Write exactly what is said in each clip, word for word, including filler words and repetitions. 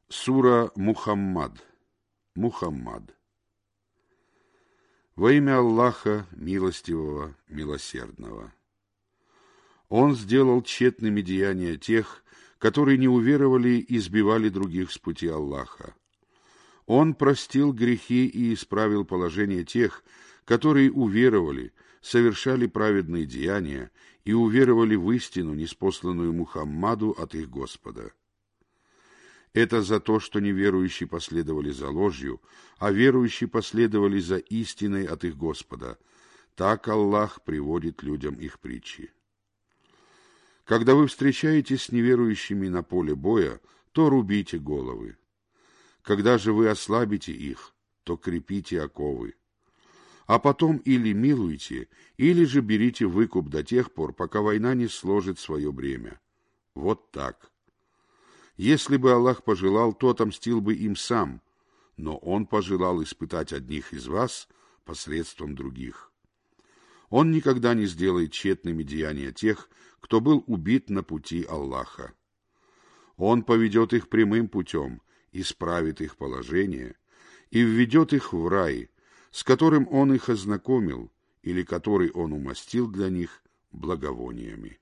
Сура Мухаммад. Мухаммад. Во имя Аллаха, милостивого, милосердного. Он сделал тщетными деяния тех, которые не уверовали и сбивали других с пути Аллаха. Он простил грехи и исправил положение тех, которые уверовали, совершали праведные деяния и уверовали в истину, ниспосланную Мухаммаду от их Господа. Это за то, что неверующие последовали за ложью, а верующие последовали за истиной от их Господа. Так Аллах приводит людям их притчи. Когда вы встречаетесь с неверующими на поле боя, то рубите головы. Когда же вы ослабите их, то крепите оковы. А потом или милуйте, или же берите выкуп до тех пор, пока война не сложит свое бремя. Вот так. Если бы Аллах пожелал, то отомстил бы им сам, но Он пожелал испытать одних из вас посредством других. Он никогда не сделает тщетными деяния тех, кто был убит на пути Аллаха. Он поведет их прямым путем, исправит их положение и введет их в рай, с которым Он их ознакомил, или который Он умастил для них благовониями.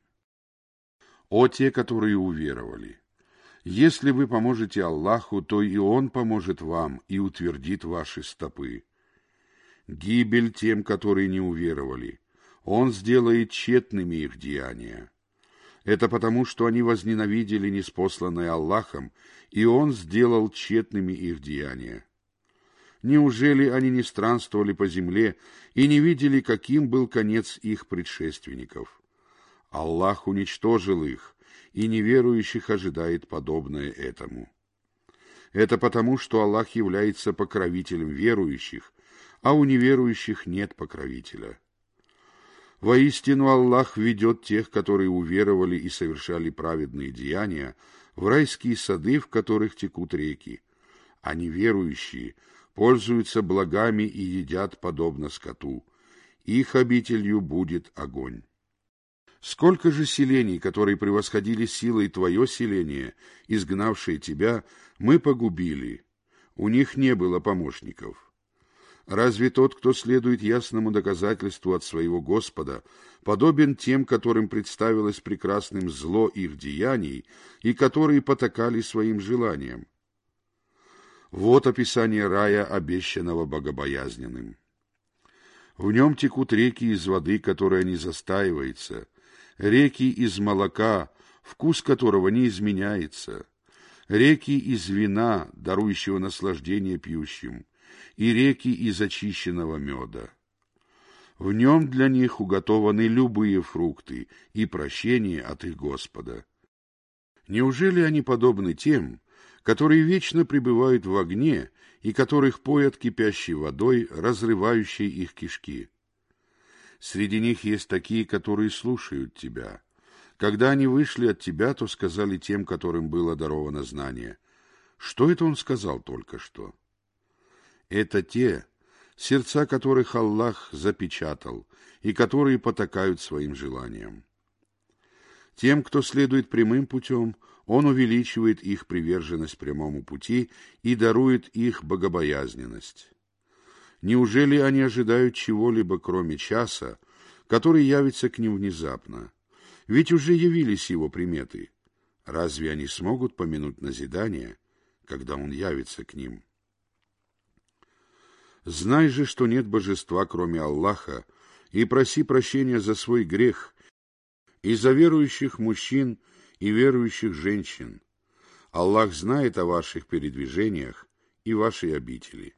О те, которые уверовали! Если вы поможете Аллаху, то и Он поможет вам и утвердит ваши стопы. Гибель тем, которые не уверовали. Он сделает тщетными их деяния. Это потому, что они возненавидели ниспосланное Аллахом, и Он сделал тщетными их деяния. Неужели они не странствовали по земле и не видели, каким был конец их предшественников? Аллах уничтожил их, и неверующих ожидает подобное этому. Это потому, что Аллах является покровителем верующих, а у неверующих нет покровителя. Воистину Аллах ведет тех, которые уверовали и совершали праведные деяния, в райские сады, в которых текут реки, а неверующие пользуются благами и едят подобно скоту. Их обителью будет огонь. Сколько же селений, которые превосходили силой твое селение, изгнавшие тебя, мы погубили. У них не было помощников. Разве тот, кто следует ясному доказательству от своего Господа, подобен тем, которым представилось прекрасным зло их деяний и которые потакали своим желаниям? Вот описание рая, обещанного богобоязненным. В нем текут реки из воды, которая не застаивается, реки из молока, вкус которого не изменяется, реки из вина, дарующего наслаждение пьющим, и реки из очищенного меда. В нем для них уготованы любые фрукты и прощение от их Господа. Неужели они подобны тем, которые вечно пребывают в огне и которых поят кипящей водой, разрывающей их кишки? Среди них есть такие, которые слушают тебя. Когда они вышли от тебя, то сказали тем, которым было даровано знание: что это он сказал только что? Это те, сердца которых Аллах запечатал и которые потакают своим желаниям. Тем, кто следует прямым путем, Он увеличивает их приверженность прямому пути и дарует их богобоязненность. Неужели они ожидают чего-либо, кроме часа, который явится к ним внезапно? Ведь уже явились его приметы. Разве они смогут помянуть назидание, когда он явится к ним? Знай же, что нет божества, кроме Аллаха, и проси прощения за свой грех, и за верующих мужчин и верующих женщин. Аллах знает о ваших передвижениях и вашей обители.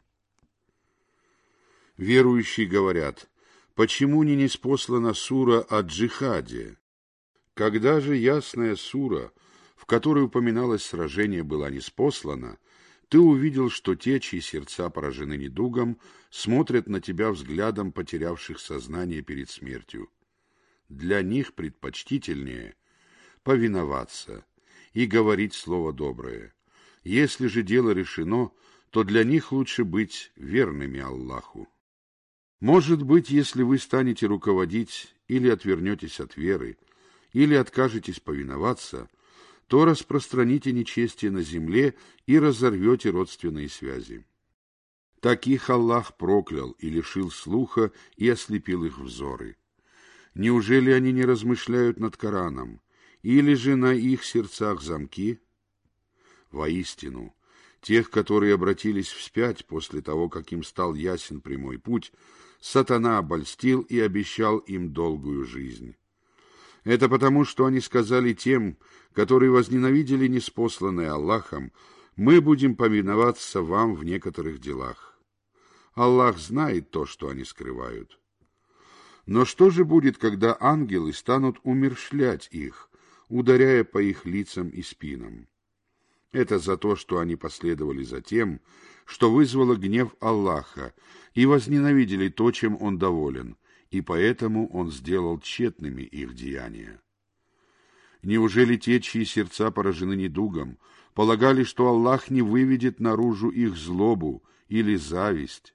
Верующие говорят: почему не ниспослана сура о джихаде? Когда же ясная сура, в которой упоминалось сражение, была ниспослана, ты увидел, что те, чьи сердца поражены недугом, смотрят на тебя взглядом потерявших сознание перед смертью. Для них предпочтительнее повиноваться и говорить слово доброе. Если же дело решено, то для них лучше быть верными Аллаху. Может быть, если вы станете руководить или отвернетесь от веры, или откажетесь повиноваться, то распространите нечестие на земле и разорвете родственные связи. Таких Аллах проклял и лишил слуха и ослепил их взоры. Неужели они не размышляют над Кораном, или же на их сердцах замки? Воистину, тех, которые обратились вспять после того, как им стал ясен прямой путь, сатана обольстил и обещал им долгую жизнь. Это потому, что они сказали тем, которые возненавидели ниспосланное Аллахом: мы будем повиноваться вам в некоторых делах. Аллах знает то, что они скрывают. Но что же будет, когда ангелы станут умерщвлять их, ударяя по их лицам и спинам? Это за то, что они последовали за тем, что вызвало гнев Аллаха, и возненавидели то, чем Он доволен, и поэтому Он сделал тщетными их деяния. Неужели те, чьи сердца поражены недугом, полагали, что Аллах не выведет наружу их злобу или зависть?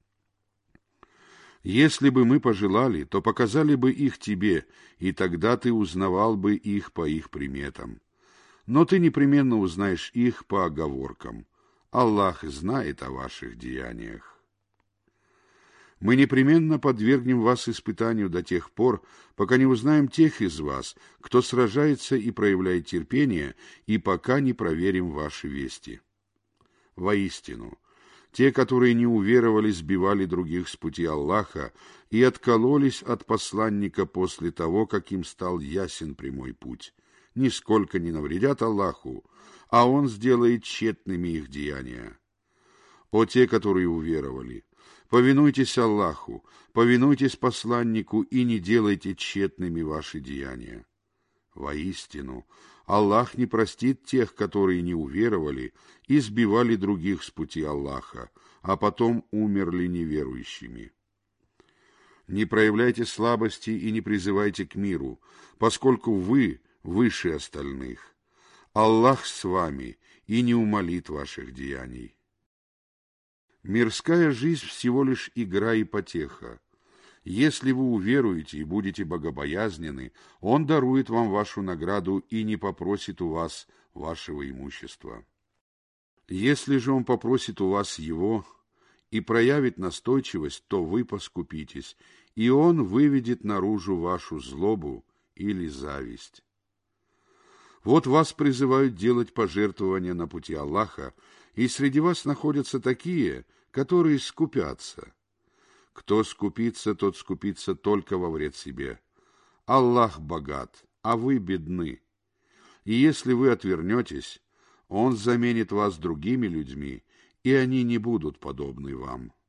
Если бы мы пожелали, то показали бы их тебе, и тогда ты узнавал бы их по их приметам. Но ты непременно узнаешь их по оговоркам. Аллах знает о ваших деяниях. Мы непременно подвергнем вас испытанию до тех пор, пока не узнаем тех из вас, кто сражается и проявляет терпение, и пока не проверим ваши вести. Воистину, те, которые не уверовали, сбивали других с пути Аллаха и откололись от посланника после того, как им стал ясен прямой путь, нисколько не навредят Аллаху, а Он сделает тщетными их деяния. О те, которые уверовали, повинуйтесь Аллаху, повинуйтесь посланнику и не делайте тщетными ваши деяния. Воистину, Аллах не простит тех, которые не уверовали и сбивали других с пути Аллаха, а потом умерли неверующими. Не проявляйте слабости и не призывайте к миру, поскольку вы выше остальных. Аллах с вами и не умалит ваших деяний. Мирская жизнь всего лишь игра и потеха. Если вы уверуете и будете богобоязнены, Он дарует вам вашу награду и не попросит у вас вашего имущества. Если же Он попросит у вас его и проявит настойчивость, то вы поскупитесь, и Он выведет наружу вашу злобу или зависть. Вот вас призывают делать пожертвования на пути Аллаха, и среди вас находятся такие, которые скупятся. Кто скупится, тот скупится только во вред себе. Аллах богат, а вы бедны. И если вы отвернетесь, Он заменит вас другими людьми, и они не будут подобны вам.